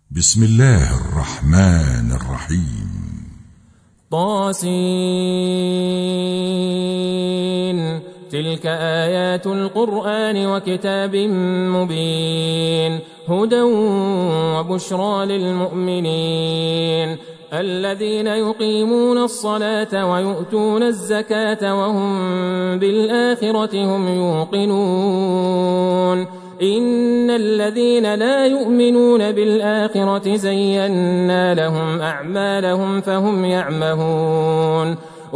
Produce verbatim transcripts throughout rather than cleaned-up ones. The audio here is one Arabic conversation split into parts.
بسم الله الرحمن الرحيم. طاسين تلك آيات القرآن وكتاب مبين هدى وبشرى للمؤمنين الذين يقيمون الصلاة ويؤتون الزكاة وهم بالآخرة هم يوقنون إن الذين لا يؤمنون بالآخرة زينا لهم أعمالهم فهم يعمهون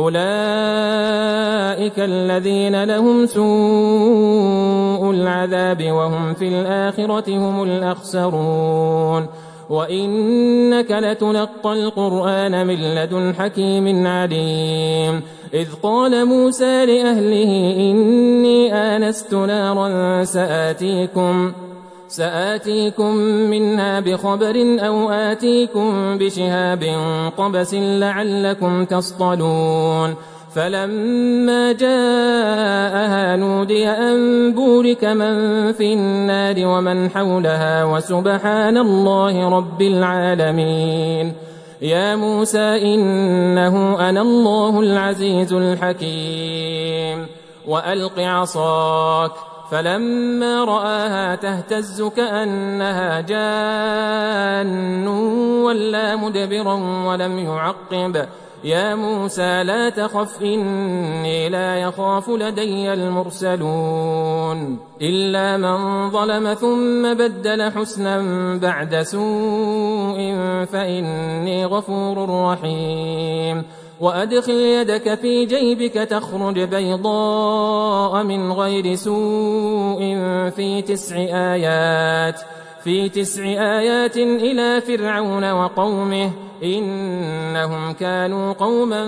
أولئك الذين لهم سوء العذاب وهم في الآخرة هم الأخسرون وإنك لتلقى القرآن من لدن حكيم عليم إذ قال موسى لأهله إني آنست نارا سآتيكم سآتيكم منها بخبر أو آتيكم بشهاب قبس لعلكم تصطلون فلما جاءها نودي أن بورك من في النار ومن حولها وسبحان الله رب العالمين يا موسى إنه أنا الله العزيز الحكيم وألق عصاك فلما رآها تهتز كأنها جان ولا مدبرا ولم يعقب يا موسى لا تخف إني لا يخاف لدي المرسلون إلا من ظلم ثم بدل حسنا بعد سوء فإني غفور رحيم وأدخل يدك في جيبك تخرج بيضاء من غير سوء في تسع آيات في تسع آيات إلى فرعون وقومه إنهم كانوا قوما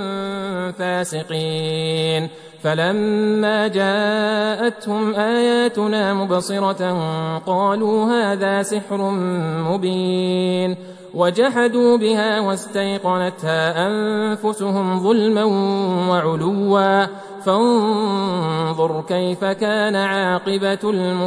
فاسقين فلما جاءتهم آياتنا مبصرة قالوا هذا سحر مبين وجحدوا بها واستيقنتها أنفسهم ظلما وعلوا فانظر كيف كان عاقبة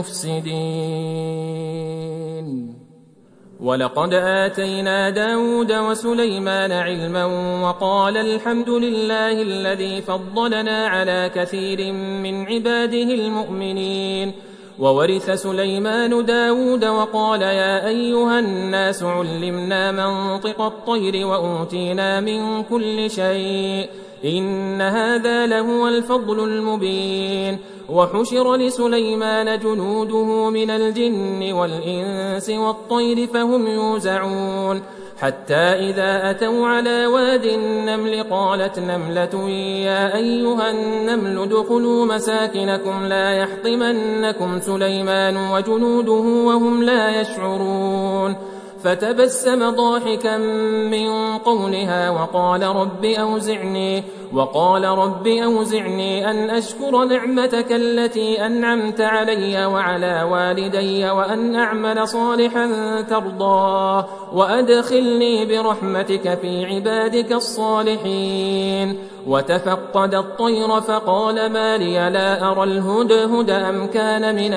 المفسدين ولقد آتينا داود وسليمان علما وقال الحمد لله الذي فضلنا على كثير من عباده المؤمنين وورث سليمان داود وقال يا أيها الناس علمنا منطق الطير وأوتينا من كل شيء إن هذا لهو الفضل المبين وحشر لسليمان جنوده من الجن والإنس والطير فهم يوزعون حتى إذا أتوا على واد النمل قالت نملة يا أيها النمل ادخلوا مساكنكم لا يحطمنكم سليمان وجنوده وهم لا يشعرون فتبسم ضاحكا من قولها وقال رب أوزعني وقال رب أوزعني أن أشكر نعمتك التي أنعمت علي وعلى والدي وأن أعمل صالحا ترضاه وأدخلني برحمتك في عبادك الصالحين وتفقد الطير فقال ما لي لا أرى الهدهد أم كان من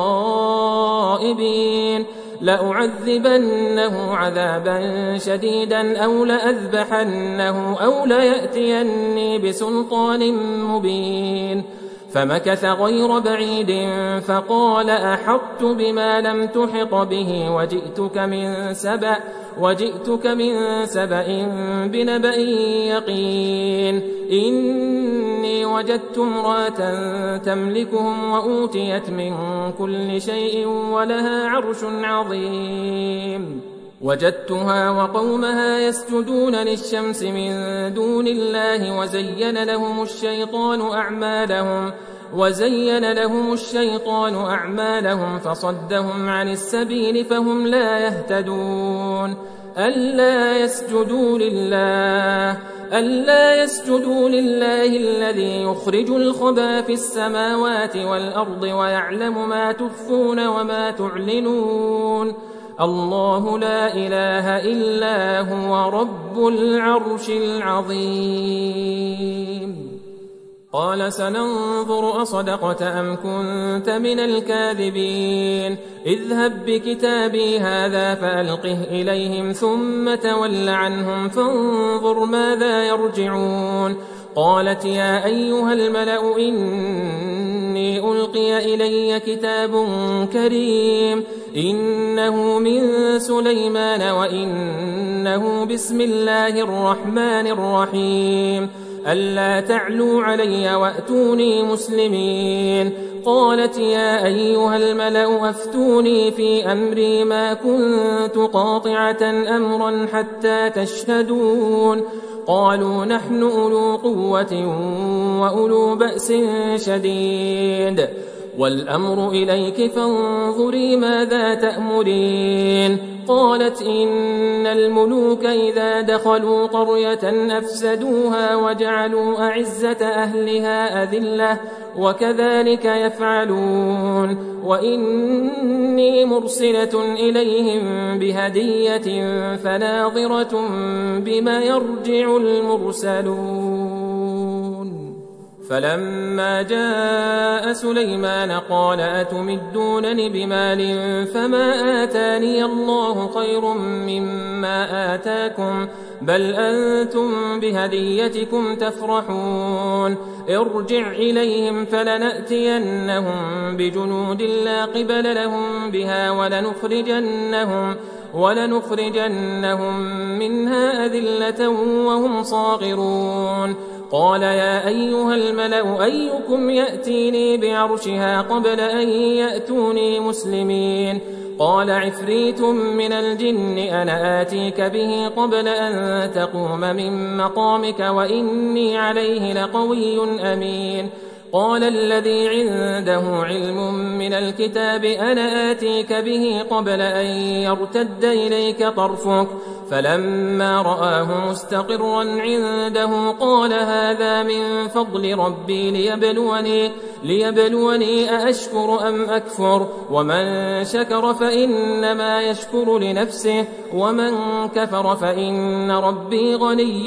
الغائبين لأعذبنه عذابا شديدا أو لأذبحنه أو ليأتيني بسلطان مبين فمكث غير بعيد فقال أحطت بما لم تحط به وجئتك من سبأ وجئتك من سبأ بنبأ يقين إني وجدت امرأة تملكهم وأوتيت من كل شيء ولها عرش عظيم وجدتها وقومها يسجدون للشمس من دون الله وزين لهم الشيطان أعمالهم وزين لهم الشيطان أعمالهم فصدهم عن السبيل فهم لا يهتدون ألا يسجدوا لله ألا يسجدوا لله الذي يخرج الخبى في السماوات والأرض ويعلم ما تخفون وما تعلنون الله لا إله إلا هو رب العرش العظيم قال سننظر أصدقت أم كنت من الكاذبين اذهب بكتابي هذا فألقه إليهم ثم تول عنهم فانظر ماذا يرجعون قالت يا أيها الملأ إني ألقي إلي كتاب كريم إنه من سليمان وإنه بسم الله الرحمن الرحيم ألا تعلوا علي وأتوني مسلمين قالت يا أيها الملأ أفتوني في أمري ما كنت قاطعة أمرا حتى تشهدون قالوا نحن أولو قوة وأولو بأس شديد والأمر إليك فانظري ماذا تأمرين قالت إن الملوك إذا دخلوا قرية أفسدوها وجعلوا أعزة أهلها أذلة وكذلك يفعلون وإني مرسلة إليهم بهدية فناظرة بما يرجع المرسلون فلما جاء سليمان قال أتمدونني بمال فما آتاني الله خير مما آتاكم بل أنتم بهديتكم تفرحون ارجع إليهم فلنأتينهم بجنود لا قبل لهم بها ولنخرجنهم ولنخرجنهم منها أذلة وهم صاغرون قال يا أيها الملأ أيكم يأتيني بعرشها قبل أن يأتوني مسلمين قال عفريت من الجن أنا آتيك به قبل أن تقوم من مقامك وإني عليه لقوي أمين قال الذي عنده علم من الكتاب أنا آتيك به قبل أن يرتد إليك طرفك فلما رآه مستقرا عنده قال هذا من فضل ربي ليبلوني, ليبلوني أأشكر أم أكفر ومن شكر فإنما يشكر لنفسه ومن كفر فإن ربي غني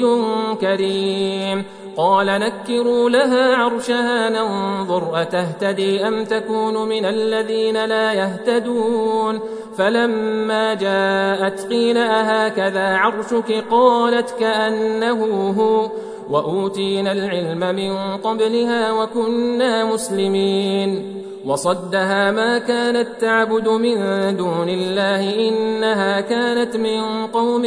كريم قال نكروا لها عرشها ننظر أتهتدي أم تكون من الذين لا يهتدون فلما جاءت قيل أهكذا عرشك قالت كأنه هو وأوتينا العلم من قبلها وكنا مسلمين وصدها ما كانت تعبد من دون الله إنها كانت من قوم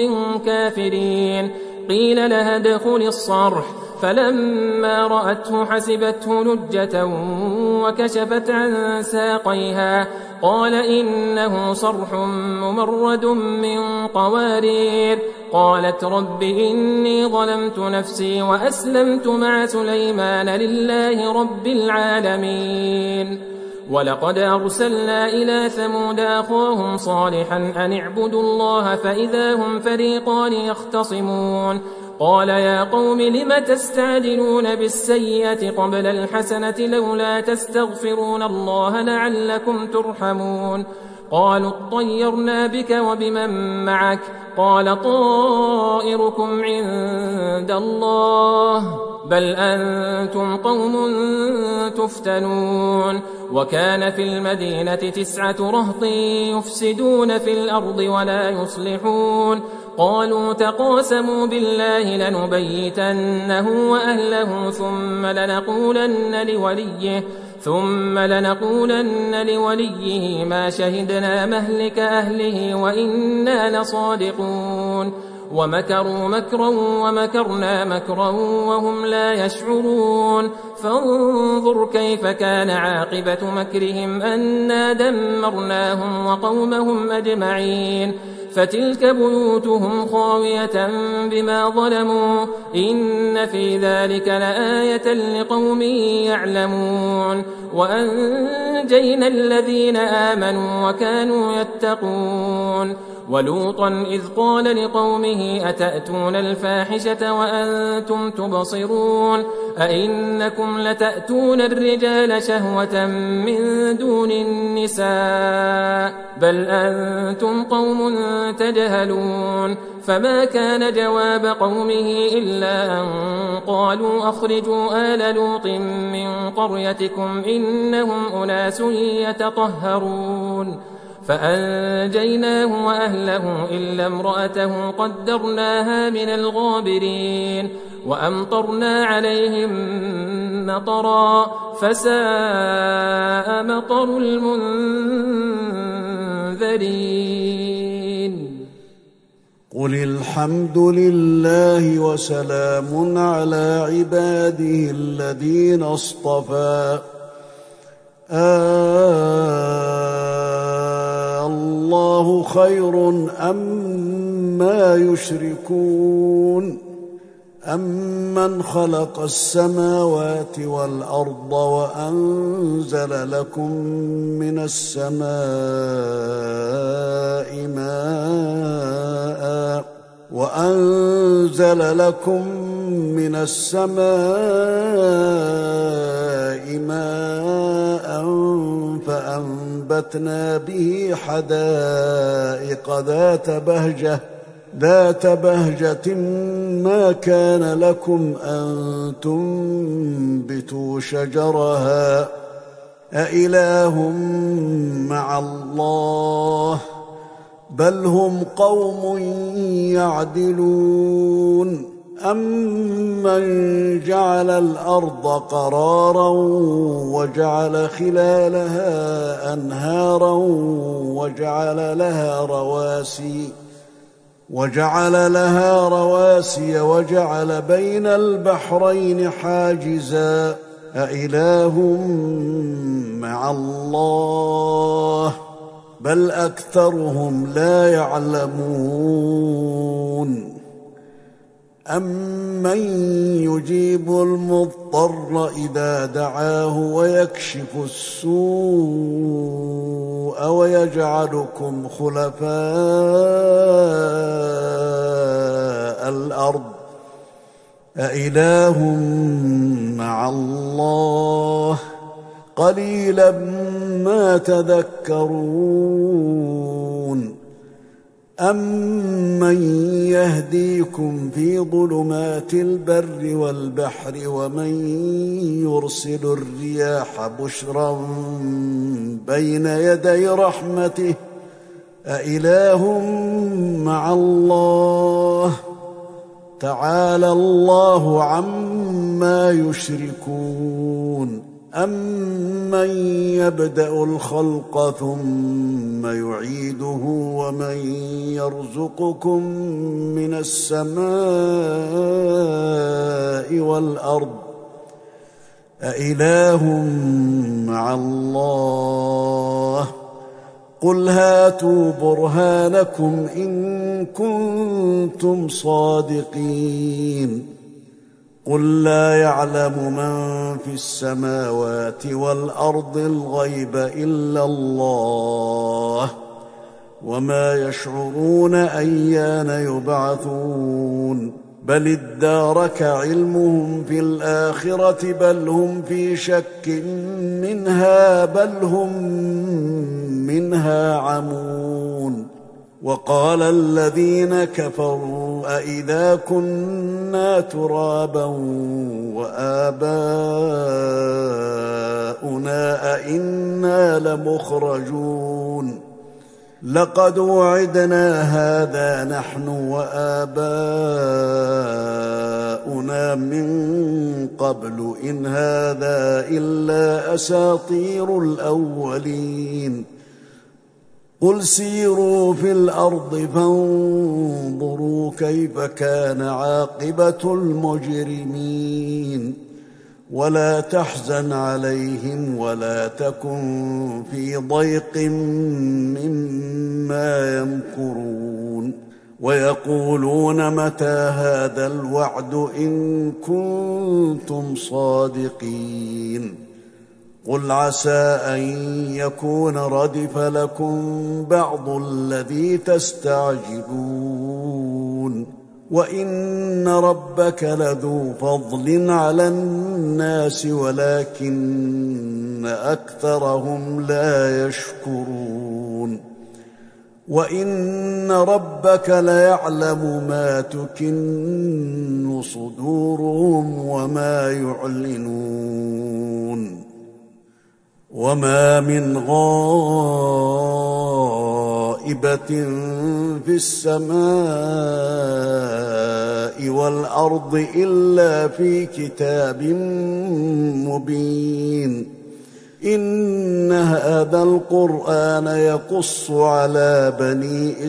كافرين قيل لها ادخل الصرح فلما رأته حسبته لجة وكشفت عن ساقيها قال إنه صرح ممرد من قوارير قالت رب إني ظلمت نفسي وأسلمت مع سليمان لله رب العالمين ولقد أرسلنا إلى ثمود أخاهم صالحا أن اعبدوا الله فإذا هم فريقان يختصمون قال يا قوم لم تستعجلون بالسيئة قبل الحسنة لولا تستغفرون الله لعلكم ترحمون قالوا اطيرنا بك وبمن معك قال طائركم عند الله بل أنتم قوم تفتنون وكان في المدينة تسعة رهط يفسدون في الأرض ولا يصلحون قالوا تقاسموا بالله لنبيتنه وأهله ثم لنقولن لوليه ثم لنقولن لوليه ما شهدنا مهلك أهله وإنا لصادقون ومكروا مكرا ومكرنا مكرا وهم لا يشعرون فانظر كيف كان عاقبة مكرهم أنا دمرناهم وقومهم أجمعين فتلك بيوتهم خاوية بما ظلموا إن في ذلك لآية لقوم يعلمون وأنجينا الذين آمنوا وكانوا يتقون ولوطا إذ قال لقومه أتأتون الفاحشة وأنتم تبصرون أئنكم لتأتون الرجال شهوة من دون النساء بل أنتم قوم تجهلون فما كان جواب قومه إلا أن قالوا أخرجوا آل لوط من قريتكم إنهم أناس يتطهرون فأنجيناه وأهله إلا امرأته قدرناها من الغابرين وأمطرنا عليهم مطرا فساء مطر المنذرين. قل الحمد لله وسلام على عباده الذين اصطفى آه الله خير أما يشركون أمن خلق السماوات والأرض وأنزل لكم من السماء ماء وأنزل لكم من السماء ماء فأنبتنا به حدائق ذات بهجة ذات بهجة ما كان لكم أن تنبتوا شجرها أإله مع الله بل هم قوم يعدلون أمن جعل الأرض قرارا وجعل خلالها أنهارا وجعل لها رواسي وجعل لها رواسي وجعل بين البحرين حاجزا أإله مع الله بل أكثرهم لا يعلمون أمن يجيب المضطر إذا دعاه ويكشف السوء ويجعلكم خلفاء الأرض أإله مع الله قليلا ما تذكرون أمن يهديكم في ظلمات البر والبحر ومن يرسل الرياح بشرا بين يدي رحمته أإله مع الله تعالى الله عما يشركون أمن يبدأ الخلق ثم يعيده ومن يرزقكم من السماء والأرض أإله مع الله قل هاتوا برهانكم إن كنتم صادقين قل لا يعلم من في السماوات والأرض الغيب إلا الله وما يشعرون أيان يبعثون بل ادارك علمهم في الآخرة بل هم في شك منها بل هم منها عمون وقال الذين كفروا أئذا كنا ترابا وآباؤنا أئنا لمخرجون لقد وعدنا هذا نحن وآباؤنا من قبل إن هذا إلا أساطير الأولين قل سيروا في الأرض فانظروا كيف كان عاقبة المجرمين ولا تحزن عليهم ولا تكن في ضيق مما يمكرون ويقولون متى هذا الوعد إن كنتم صادقين قل عسى أن يكون ردف لكم بعض الذي تستعجلون وإن ربك لذو فضل على الناس ولكن أكثرهم لا يشكرون وإن ربك ليعلم ما تكن صدورهم وما يعلنون. وما من غائبة في السماء والأرض إلا في كتاب مبين. إن هذا القرآن يقص على بني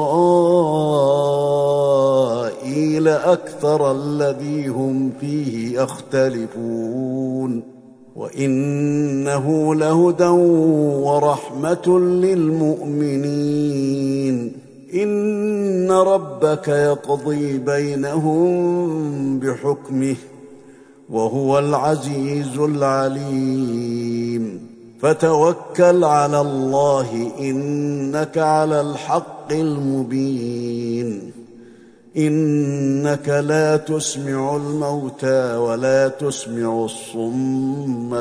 إسرائيل أكثر الذي هم فيه يختلفون، وإنه لهدى ورحمة للمؤمنين. إن ربك يقضي بينهم بحكمه وهو العزيز العليم. فتوكل على الله إنك على الحق المبين. إنك لا تسمع الموتى ولا تسمع الصم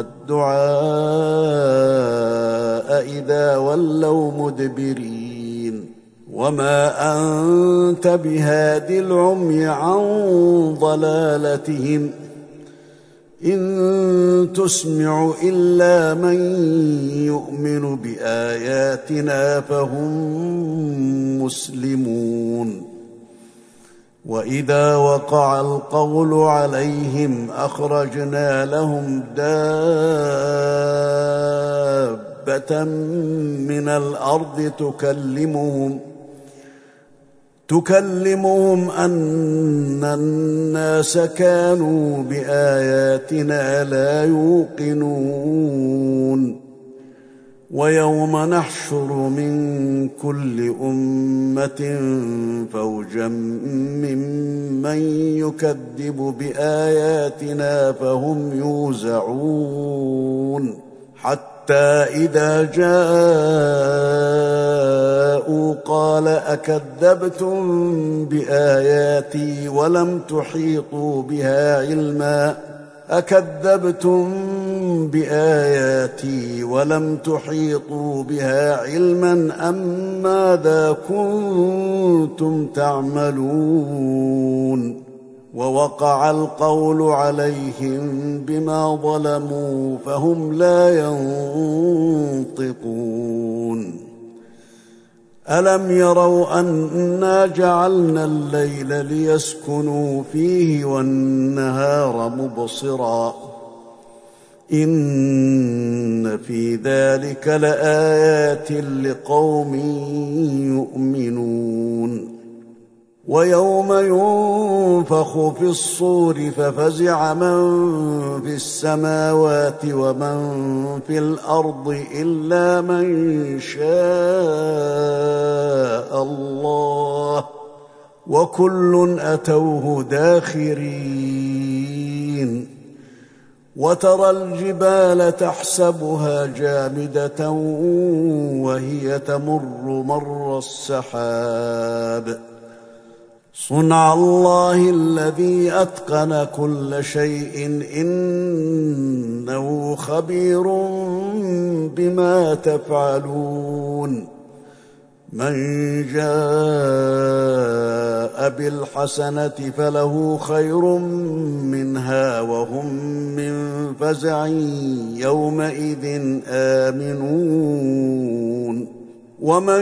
الدعاء إذا ولوا مدبرين. وما أنت بهاد العمي عن ضلالتهم إن تسمع إلا من يؤمن بآياتنا فهم مسلمون. وإذا وقع القول عليهم أخرجنا لهم دابة من الأرض تكلمهم تكلمهم أن الناس كانوا بآياتنا لا يوقنون. ويوم نحشر من كل أمة فوجا ممن يكذب بآياتنا فهم يوزعون. حتى إذا جاءوا قال أكذبتم بآياتي ولم تحيطوا بها علما أكذبتم بآياتي ولم تحيطوا بها علما أم ماذا كنتم تعملون. ووقع القول عليهم بما ظلموا فهم لا ينطقون. ألم يروا أنا جعلنا الليل ليسكنوا فيه والنهار مبصرا إن في ذلك لآيات لقوم يؤمنون. ويوم ينفخ في الصور ففزع من في السماوات ومن في الأرض إلا من شاء الله وكل أتوه داخرين. وترى الجبال تحسبها جامدة وهي تمر مر السحاب صنع الله الذي أتقن كل شيء إنه خبير بما تفعلون. من جاء بالحسنة فله خير منها وهم من فزع يومئذ آمنون. ومن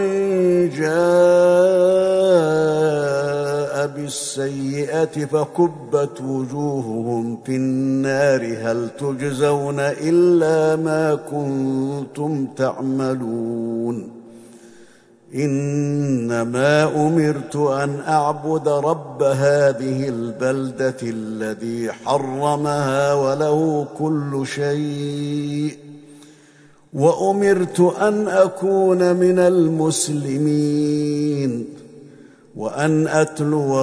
جاء بالسيئة فكبت وجوههم في النار هل تجزون إلا ما كنتم تعملون. إنما أمرت أن أعبد رب هذه البلدة الذي حرمها وله كل شيء وأمرت أن أكون من المسلمين وأن أتلو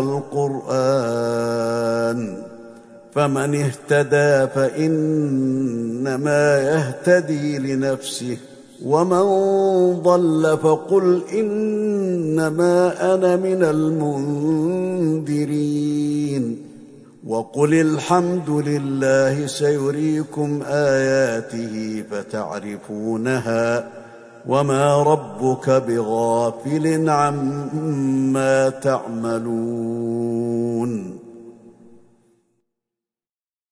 القرآن. فمن اهتدى فإنما يهتدي لنفسه ومن ضل فقل إنما أنا من المنذرين. وقل الحمد لله سيريكم آياته فتعرفونها وما ربك بغافل عما تعملون